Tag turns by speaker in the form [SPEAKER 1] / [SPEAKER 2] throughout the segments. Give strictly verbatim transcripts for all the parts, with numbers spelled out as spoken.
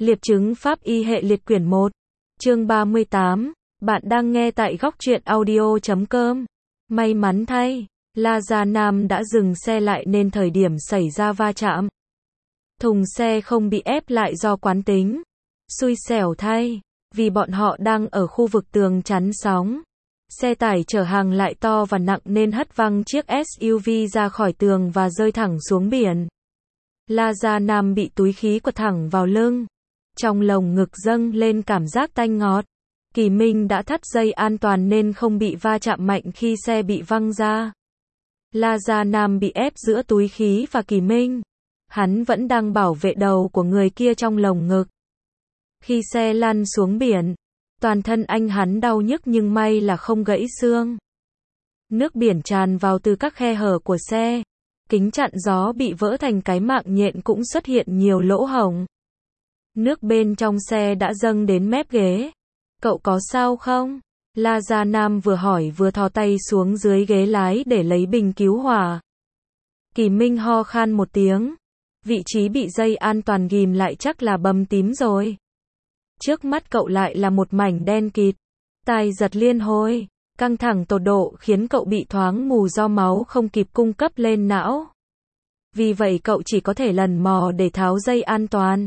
[SPEAKER 1] Liệp chứng pháp y hệ liệt quyển một. Chương ba mươi tám. Bạn đang nghe tại góc truyện audio chấm com. May mắn thay, La Gia Nam đã dừng xe lại nên thời điểm xảy ra va chạm, thùng xe không bị ép lại do quán tính. Xui xẻo thay, vì bọn họ đang ở khu vực tường chắn sóng. Xe tải chở hàng lại to và nặng nên hất văng chiếc ét u vê ra khỏi tường và rơi thẳng xuống biển. La Gia Nam bị túi khí quật thẳng vào lưng. Trong lồng ngực dâng lên cảm giác tanh ngọt. Kỳ Minh đã thắt dây an toàn nên không bị va chạm mạnh khi xe bị văng ra. La Gia Nam bị ép giữa túi khí và Kỳ Minh. Hắn vẫn đang bảo vệ đầu của người kia trong lồng ngực. Khi xe lăn xuống biển, toàn thân anh hắn đau nhức nhưng may là không gãy xương. Nước biển tràn vào từ các khe hở của xe. Kính chặn gió bị vỡ thành cái mạng nhện cũng xuất hiện nhiều lỗ hổng. Nước bên trong xe đã dâng đến mép ghế. Cậu có sao không? La Gia Nam vừa hỏi vừa thò tay xuống dưới ghế lái để lấy bình cứu hỏa. Kỳ Minh ho khan một tiếng. Vị trí bị dây an toàn ghìm lại chắc là bầm tím rồi. Trước mắt cậu lại là một mảnh đen kịt. Tai giật liên hồi. Căng thẳng tột độ khiến cậu bị thoáng mù do máu không kịp cung cấp lên não. Vì vậy cậu chỉ có thể lần mò để tháo dây an toàn.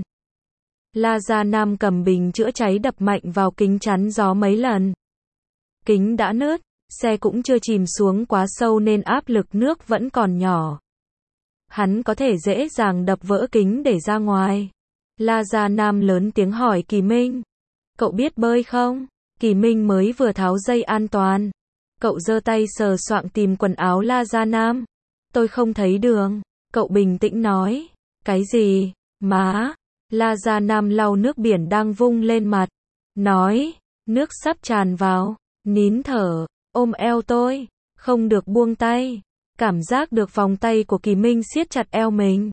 [SPEAKER 1] La Gia Nam cầm bình chữa cháy đập mạnh vào kính chắn gió mấy lần. Kính đã nứt, xe cũng chưa chìm xuống quá sâu nên áp lực nước vẫn còn nhỏ. Hắn có thể dễ dàng đập vỡ kính để ra ngoài. La Gia Nam lớn tiếng hỏi Kỳ Minh. Cậu biết bơi không? Kỳ Minh mới vừa tháo dây an toàn. Cậu giơ tay sờ soạng tìm quần áo La Gia Nam. Tôi không thấy đường. Cậu bình tĩnh nói. Cái gì? Má. La Gia Nam lau nước biển đang vung lên mặt. Nói. Nước sắp tràn vào. Nín thở. Ôm eo tôi. Không được buông tay. Cảm giác được vòng tay của Kỳ Minh siết chặt eo mình.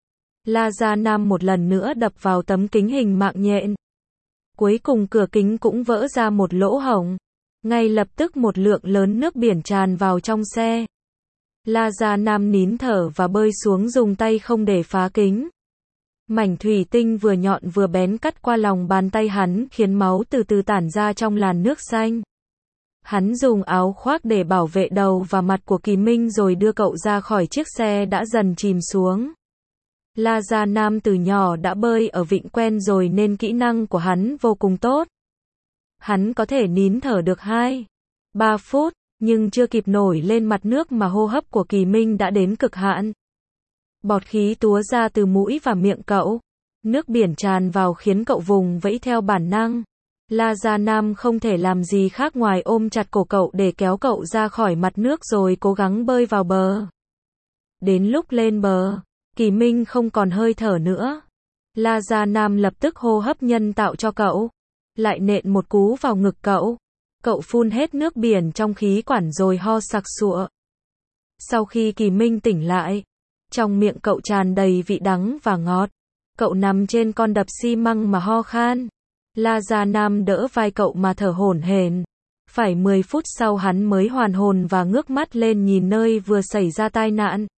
[SPEAKER 1] La Gia Nam một lần nữa đập vào tấm kính hình mạng nhện. Cuối cùng cửa kính cũng vỡ ra một lỗ hổng. Ngay lập tức một lượng lớn nước biển tràn vào trong xe. La Gia Nam nín thở và bơi xuống dùng tay không để phá kính. Mảnh thủy tinh vừa nhọn vừa bén cắt qua lòng bàn tay hắn khiến máu từ từ tản ra trong làn nước xanh. Hắn dùng áo khoác để bảo vệ đầu và mặt của Kỳ Minh rồi đưa cậu ra khỏi chiếc xe đã dần chìm xuống. La Gia Nam từ nhỏ đã bơi ở vịnh quen rồi nên kỹ năng của hắn vô cùng tốt. Hắn có thể nín thở được hai, ba phút, nhưng chưa kịp nổi lên mặt nước mà hô hấp của Kỳ Minh đã đến cực hạn. Bọt khí túa ra từ mũi và miệng cậu. Nước biển tràn vào khiến cậu vùng vẫy theo bản năng. La Gia Nam không thể làm gì khác ngoài ôm chặt cổ cậu để kéo cậu ra khỏi mặt nước rồi cố gắng bơi vào bờ. Đến lúc lên bờ, Kỳ Minh không còn hơi thở nữa. La Gia Nam lập tức hô hấp nhân tạo cho cậu. Lại nện một cú vào ngực cậu. Cậu phun hết nước biển trong khí quản rồi ho sặc sụa. Sau khi Kỳ Minh tỉnh lại, trong miệng cậu tràn đầy vị đắng và ngọt. Cậu nằm trên con đập xi măng mà ho khan. La Gia Nam đỡ vai cậu mà thở hổn hển. Phải mười phút sau hắn mới hoàn hồn và ngước mắt lên nhìn nơi vừa xảy ra tai nạn.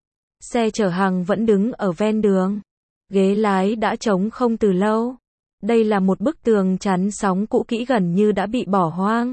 [SPEAKER 1] Xe chở hàng vẫn đứng ở ven đường. Ghế lái đã trống không từ lâu. Đây là một bức tường chắn sóng cũ kỹ gần như đã bị bỏ hoang.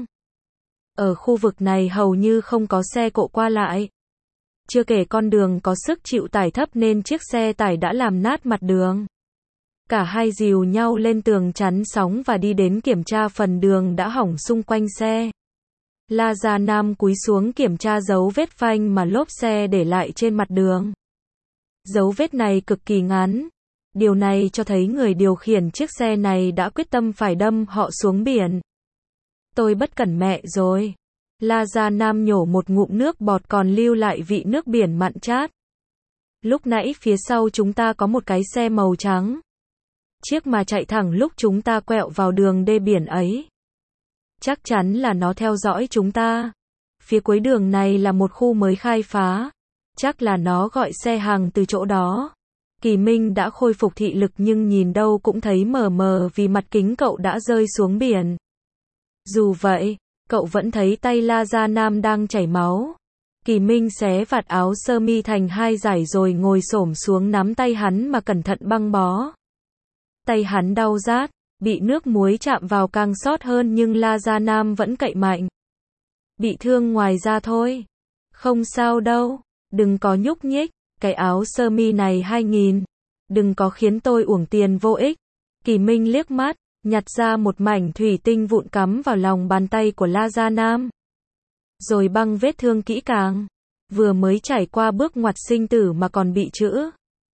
[SPEAKER 1] Ở khu vực này hầu như không có xe cộ qua lại. Chưa kể con đường có sức chịu tải thấp nên chiếc xe tải đã làm nát mặt đường. Cả hai dìu nhau lên tường chắn sóng và đi đến kiểm tra phần đường đã hỏng xung quanh xe. La Gia Nam cúi xuống kiểm tra dấu vết phanh mà lốp xe để lại trên mặt đường. Dấu vết này cực kỳ ngắn. Điều này cho thấy người điều khiển chiếc xe này đã quyết tâm phải đâm họ xuống biển. Tôi bất cẩn mẹ rồi. La Gia Nam nhổ một ngụm nước bọt còn lưu lại vị nước biển mặn chát. Lúc nãy phía sau chúng ta có một cái xe màu trắng. Chiếc mà chạy thẳng lúc chúng ta quẹo vào đường đê biển ấy. Chắc chắn là nó theo dõi chúng ta. Phía cuối đường này là một khu mới khai phá. Chắc là nó gọi xe hàng từ chỗ đó. Kỳ Minh đã khôi phục thị lực nhưng nhìn đâu cũng thấy mờ mờ vì mặt kính cậu đã rơi xuống biển. Dù vậy, cậu vẫn thấy tay La Gia Nam đang chảy máu. Kỳ Minh xé vạt áo sơ mi thành hai dải rồi ngồi xổm xuống nắm tay hắn mà cẩn thận băng bó. tay hắn đau rát, bị nước muối chạm vào càng sót hơn nhưng La Gia Nam vẫn cậy mạnh. Bị thương ngoài da thôi. Không sao đâu, đừng có nhúc nhích, cái áo sơ mi này hai nghìn. Đừng có khiến tôi uổng tiền vô ích. Kỳ Minh liếc mắt, nhặt ra một mảnh thủy tinh vụn cắm vào lòng bàn tay của La Gia Nam. Rồi băng vết thương kỹ càng. Vừa mới trải qua bước ngoặt sinh tử mà còn bị chữ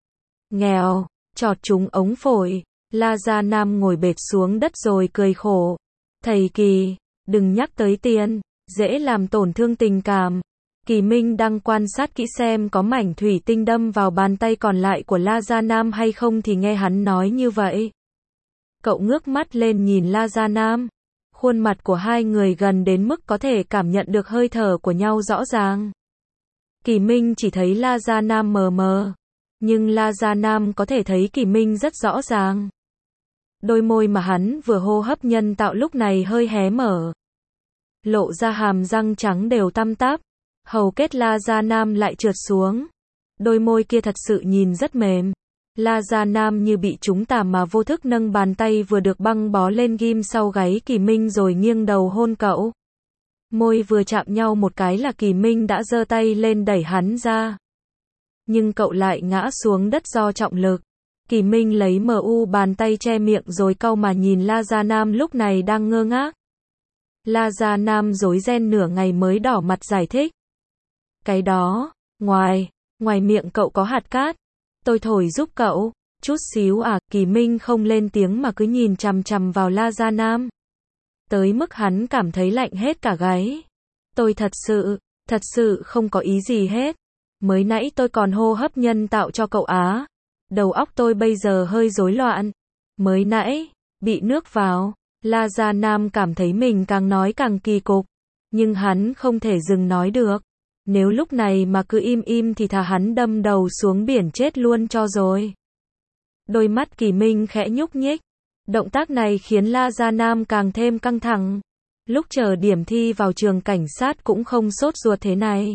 [SPEAKER 1] nghèo, chọt trúng ống phổi. La Gia Nam ngồi bệt xuống đất rồi cười khổ. Thầy Kỳ, đừng nhắc tới tiền, dễ làm tổn thương tình cảm. Kỳ Minh đang quan sát kỹ xem có mảnh thủy tinh đâm vào bàn tay còn lại của La Gia Nam hay không thì nghe hắn nói như vậy. Cậu ngước mắt lên nhìn La Gia Nam. Khuôn mặt của hai người gần đến mức có thể cảm nhận được hơi thở của nhau rõ ràng. Kỳ Minh chỉ thấy La Gia Nam mờ mờ, nhưng La Gia Nam có thể thấy Kỳ Minh rất rõ ràng. Đôi môi mà hắn vừa hô hấp nhân tạo lúc này hơi hé mở, lộ ra hàm răng trắng đều tăm tắp. Hầu kết La Gia Nam lại trượt xuống. Đôi môi kia thật sự nhìn rất mềm. La Gia Nam như bị trúng tàm mà vô thức nâng bàn tay vừa được băng bó lên ghim sau gáy Kỳ Minh rồi nghiêng đầu hôn cậu. Môi vừa chạm nhau một cái là Kỳ Minh đã giơ tay lên đẩy hắn ra. Nhưng cậu lại ngã xuống đất do trọng lực. Kỳ Minh lấy mờ u bàn tay che miệng rồi cau mà nhìn La Gia Nam lúc này đang ngơ ngác. La Gia Nam rối ren nửa ngày mới đỏ mặt giải thích. Cái đó, ngoài, ngoài miệng cậu có hạt cát. Tôi thổi giúp cậu, chút xíu à. Kỳ Minh không lên tiếng mà cứ nhìn chằm chằm vào La Gia Nam. Tới mức hắn cảm thấy lạnh hết cả gáy. Tôi thật sự, thật sự không có ý gì hết. Mới nãy tôi còn hô hấp nhân tạo cho cậu á. Đầu óc tôi bây giờ hơi rối loạn. Mới nãy, bị nước vào. La Gia Nam cảm thấy mình càng nói càng kỳ cục. Nhưng hắn không thể dừng nói được. Nếu lúc này mà cứ im im thì thà hắn đâm đầu xuống biển chết luôn cho rồi. Đôi mắt Kỳ Minh khẽ nhúc nhích. Động tác này khiến La Gia Nam càng thêm căng thẳng. Lúc chờ điểm thi vào trường cảnh sát cũng không sốt ruột thế này.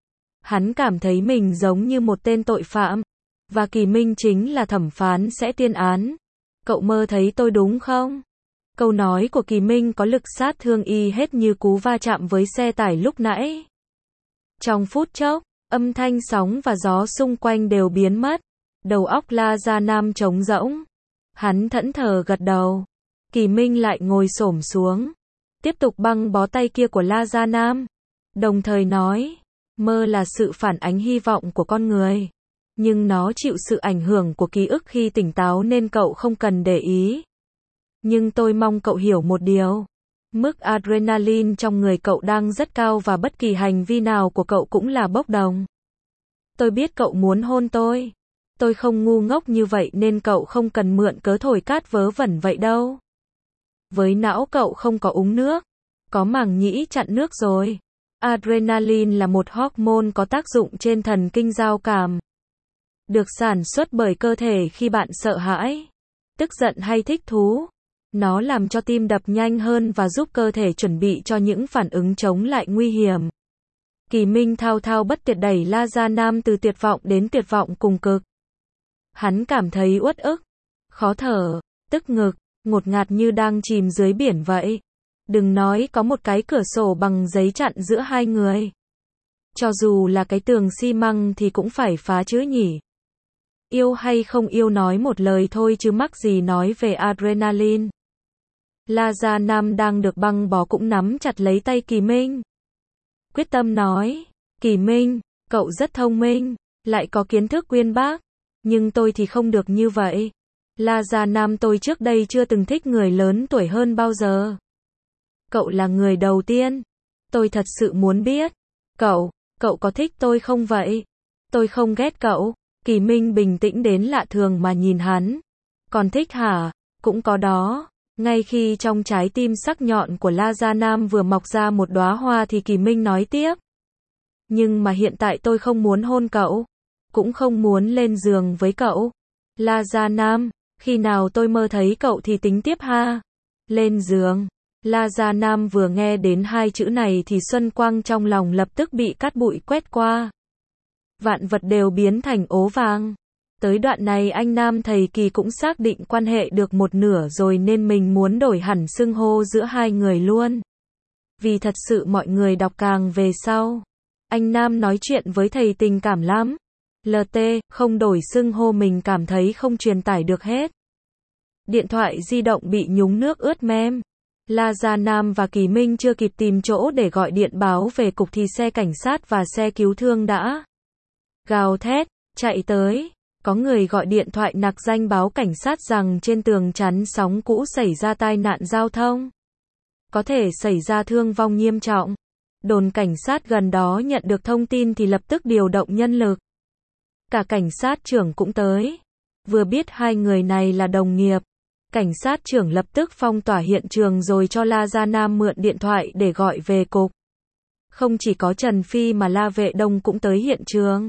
[SPEAKER 1] Hắn cảm thấy mình giống như một tên tội phạm. Và Kỳ Minh chính là thẩm phán sẽ tuyên án. Cậu mơ thấy tôi đúng không? Câu nói của Kỳ Minh có lực sát thương y hết như cú va chạm với xe tải lúc nãy. Trong phút chốc, âm thanh sóng và gió xung quanh đều biến mất. Đầu óc La Gia Nam trống rỗng. Hắn thẫn thờ gật đầu. Kỳ Minh lại ngồi xổm xuống, tiếp tục băng bó tay kia của La Gia Nam. Đồng thời nói, mơ là sự phản ánh hy vọng của con người. Nhưng nó chịu sự ảnh hưởng của ký ức khi tỉnh táo nên cậu không cần để ý. Nhưng tôi mong cậu hiểu một điều. Mức adrenaline trong người cậu đang rất cao và bất kỳ hành vi nào của cậu cũng là bốc đồng. Tôi biết cậu muốn hôn tôi. Tôi không ngu ngốc như vậy nên cậu không cần mượn cớ thổi cát vớ vẩn vậy đâu. Với não cậu không có úng nước, có màng nhĩ chặn nước rồi. Adrenaline là một hormone có tác dụng trên thần kinh giao cảm. Được sản xuất bởi cơ thể khi bạn sợ hãi, tức giận hay thích thú. Nó làm cho tim đập nhanh hơn và giúp cơ thể chuẩn bị cho những phản ứng chống lại nguy hiểm. Kỳ Minh thao thao bất tuyệt đẩy La Gia Nam từ tuyệt vọng đến tuyệt vọng cùng cực. Hắn cảm thấy uất ức, khó thở, tức ngực, ngột ngạt như đang chìm dưới biển vậy. Đừng nói có một cái cửa sổ bằng giấy chặn giữa hai người. Cho dù là cái tường xi măng thì cũng phải phá chứ nhỉ. Yêu hay không yêu nói một lời thôi chứ mắc gì nói về adrenaline. La Gia Nam đang được băng bó cũng nắm chặt lấy tay Kỳ Minh. Quyết tâm nói, Kỳ Minh, cậu rất thông minh, lại có kiến thức uyên bác. Nhưng tôi thì không được như vậy. La Gia Nam, tôi trước đây chưa từng thích người lớn tuổi hơn bao giờ. Cậu là người đầu tiên. Tôi thật sự muốn biết. Cậu, cậu có thích tôi không vậy? Tôi không ghét cậu. Kỳ Minh bình tĩnh đến lạ thường mà nhìn hắn. Còn thích hả? Cũng có đó. Ngay khi trong trái tim sắc nhọn của La Gia Nam vừa mọc ra một đóa hoa thì Kỳ Minh nói tiếp. Nhưng mà hiện tại tôi không muốn hôn cậu. Cũng không muốn lên giường với cậu. La Gia Nam, khi nào tôi mơ thấy cậu thì tính tiếp ha. Lên giường. La Gia Nam vừa nghe đến hai chữ này thì xuân quang trong lòng lập tức bị cát bụi quét qua. Vạn vật đều biến thành ố vàng. Tới đoạn này anh Nam thầy Kỳ cũng xác định quan hệ được một nửa rồi nên mình muốn đổi hẳn xưng hô giữa hai người luôn. Vì thật sự mọi người đọc càng về sau. Anh Nam nói chuyện với thầy tình cảm lắm. lờ tê, không đổi xưng hô mình cảm thấy không truyền tải được hết. Điện thoại di động bị nhúng nước ướt mem. La Gia Nam và Kỳ Minh chưa kịp tìm chỗ để gọi điện báo về cục thì xe cảnh sát và xe cứu thương đã gào thét, chạy tới. Có người gọi điện thoại nặc danh báo cảnh sát rằng trên tường chắn sóng cũ xảy ra tai nạn giao thông. Có thể xảy ra thương vong nghiêm trọng. Đồn cảnh sát gần đó nhận được thông tin thì lập tức điều động nhân lực. Cả cảnh sát trưởng cũng tới. Vừa biết hai người này là đồng nghiệp, cảnh sát trưởng lập tức phong tỏa hiện trường rồi cho La Gia Nam mượn điện thoại để gọi về cục. Không chỉ có Trần Phi mà La Vệ Đông cũng tới hiện trường.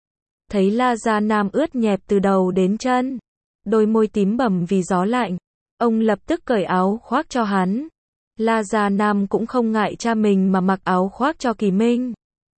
[SPEAKER 1] Thấy La Gia Nam ướt nhẹp từ đầu đến chân, đôi môi tím bầm vì gió lạnh, ông lập tức cởi áo khoác cho hắn. La Gia Nam cũng không ngại cha mình mà mặc áo khoác cho Kỳ Minh.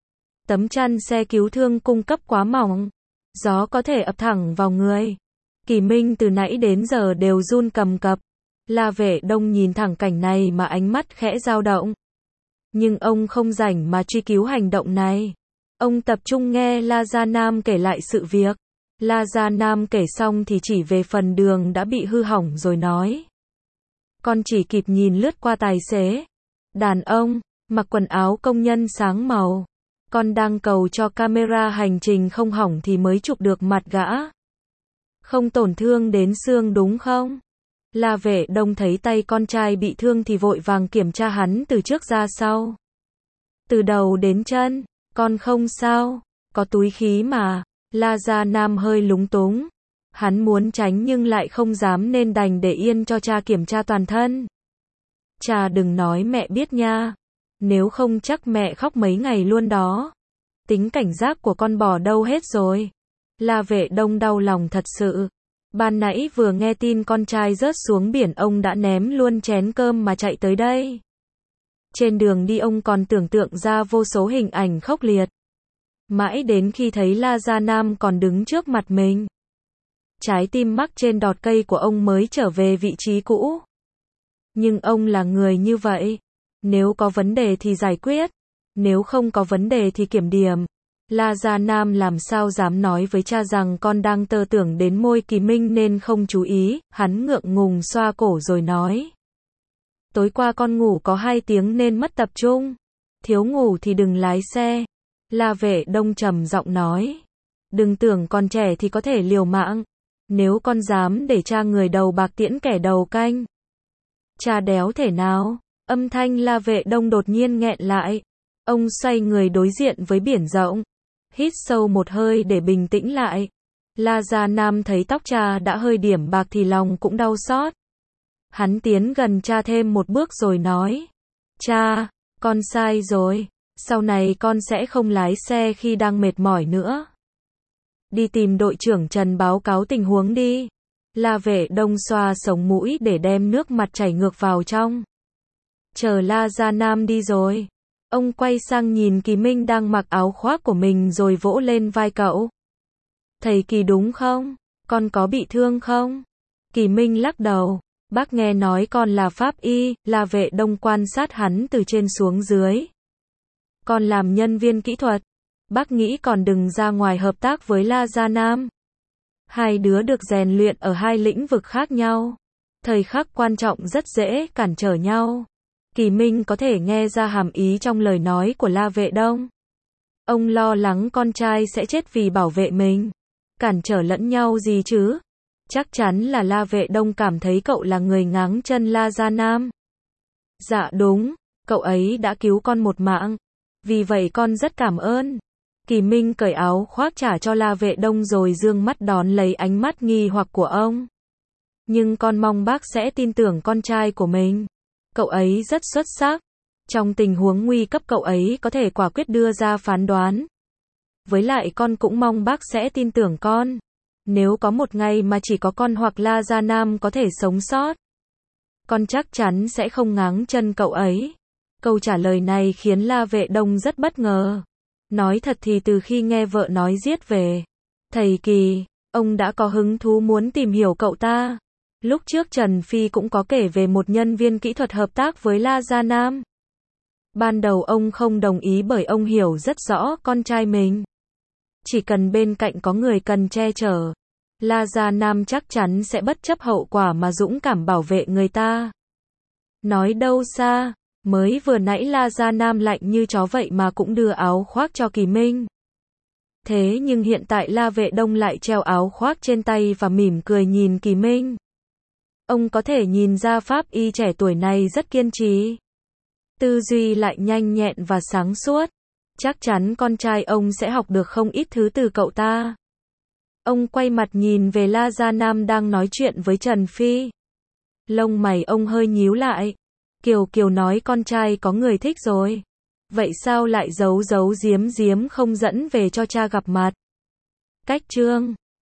[SPEAKER 1] Tấm chăn xe cứu thương cung cấp quá mỏng, gió có thể ập thẳng vào người. Kỳ Minh từ nãy đến giờ đều run cầm cập. La Vệ Đông nhìn thẳng cảnh này mà ánh mắt khẽ dao động. Nhưng ông không rảnh mà truy cứu hành động này. Ông tập trung nghe La Gia Nam kể lại sự việc. La Gia Nam kể xong thì chỉ về phần đường đã bị hư hỏng rồi nói. Con chỉ kịp nhìn lướt qua tài xế. Đàn ông, mặc quần áo công nhân sáng màu. Con đang cầu cho camera hành trình không hỏng thì mới chụp được mặt gã. Không tổn thương đến xương đúng không? La Vệ Đông thấy tay con trai bị thương thì vội vàng kiểm tra hắn từ trước ra sau. Từ đầu đến chân, con không sao, có túi khí mà. La Gia Nam hơi lúng túng. Hắn muốn tránh nhưng lại không dám nên đành để yên cho cha kiểm tra toàn thân. Cha đừng nói mẹ biết nha. Nếu không chắc mẹ khóc mấy ngày luôn đó. Tính cảnh giác của con bỏ đâu hết rồi. La Vệ Đông đau lòng thật sự. Ban nãy vừa nghe tin con trai rớt xuống biển ông đã ném luôn chén cơm mà chạy tới đây. Trên đường đi ông còn tưởng tượng ra vô số hình ảnh khốc liệt. Mãi đến khi thấy La Gia Nam còn đứng trước mặt mình. Trái tim mắc trên đọt cây của ông mới trở về vị trí cũ. Nhưng ông là người như vậy. Nếu có vấn đề thì giải quyết. Nếu không có vấn đề thì kiểm điểm. La Gia Nam làm sao dám nói với cha rằng con đang tơ tưởng đến môi Kỳ Minh nên không chú ý. Hắn ngượng ngùng xoa cổ rồi nói. Tối qua con ngủ có hai tiếng nên mất tập trung. Thiếu ngủ thì đừng lái xe. La Vệ Đông trầm giọng nói. Đừng tưởng còn trẻ thì có thể liều mạng. Nếu con dám để cha người đầu bạc tiễn kẻ đầu canh. Cha đéo thể nào. Âm thanh La Vệ Đông đột nhiên nghẹn lại. Ông xoay người đối diện với biển rộng. Hít sâu một hơi để bình tĩnh lại. La Gia Nam thấy tóc cha đã hơi điểm bạc thì lòng cũng đau xót. Hắn tiến gần cha thêm một bước rồi nói. Cha, con sai rồi. Sau này con sẽ không lái xe khi đang mệt mỏi nữa. Đi tìm đội trưởng Trần báo cáo tình huống đi. La Vệ Đông xoa sống mũi để đem nước mặt chảy ngược vào trong. Chờ La Gia Nam đi rồi. Ông quay sang nhìn Kỳ Minh đang mặc áo khoác của mình rồi vỗ lên vai cậu. Thầy Kỳ đúng không? Con có bị thương không? Kỳ Minh lắc đầu. Bác nghe nói con là pháp y. La Vệ Đông quan sát hắn từ trên xuống dưới. Con làm nhân viên kỹ thuật. Bác nghĩ còn đừng ra ngoài hợp tác với La Gia Nam. Hai đứa được rèn luyện ở hai lĩnh vực khác nhau. Thời khắc quan trọng rất dễ cản trở nhau. Kỳ Minh có thể nghe ra hàm ý trong lời nói của La Vệ Đông. Ông lo lắng con trai sẽ chết vì bảo vệ mình. Cản trở lẫn nhau gì chứ? Chắc chắn là La Vệ Đông cảm thấy cậu là người ngáng chân La Gia Nam. Dạ đúng, cậu ấy đã cứu con một mạng. Vì vậy con rất cảm ơn. Kỳ Minh cởi áo khoác trả cho La Vệ Đông rồi dương mắt đón lấy ánh mắt nghi hoặc của ông. Nhưng con mong bác sẽ tin tưởng con trai của mình. Cậu ấy rất xuất sắc. Trong tình huống nguy cấp cậu ấy có thể quả quyết đưa ra phán đoán. Với lại con cũng mong bác sẽ tin tưởng con. Nếu có một ngày mà chỉ có con hoặc La Gia Nam có thể sống sót, con chắc chắn sẽ không ngáng chân cậu ấy. Câu trả lời này khiến La Vệ Đông rất bất ngờ. Nói thật thì từ khi nghe vợ nói giết về thầy Kỳ, Ông đã có hứng thú muốn tìm hiểu cậu ta. Lúc trước Trần Phi cũng có kể về một nhân viên kỹ thuật hợp tác với La Gia Nam. Ban đầu ông không đồng ý bởi ông hiểu rất rõ con trai mình. Chỉ cần bên cạnh có người cần che chở, La Gia Nam chắc chắn sẽ bất chấp hậu quả mà dũng cảm bảo vệ người ta. Nói đâu xa, mới vừa nãy La Gia Nam lạnh như chó vậy mà cũng đưa áo khoác cho Kỳ Minh. Thế nhưng hiện tại La Vệ Đông lại treo áo khoác trên tay và mỉm cười nhìn Kỳ Minh. Ông có thể nhìn ra pháp y trẻ tuổi này rất kiên trì. Tư duy lại nhanh nhẹn và sáng suốt. Chắc chắn con trai ông sẽ học được không ít thứ từ cậu ta. Ông quay mặt nhìn về La Gia Nam đang nói chuyện với Trần Phi. Lông mày ông hơi nhíu lại. Kiều Kiều nói con trai có người thích rồi. Vậy sao lại giấu giấu giếm giếm không dẫn về cho cha gặp mặt? Cách chương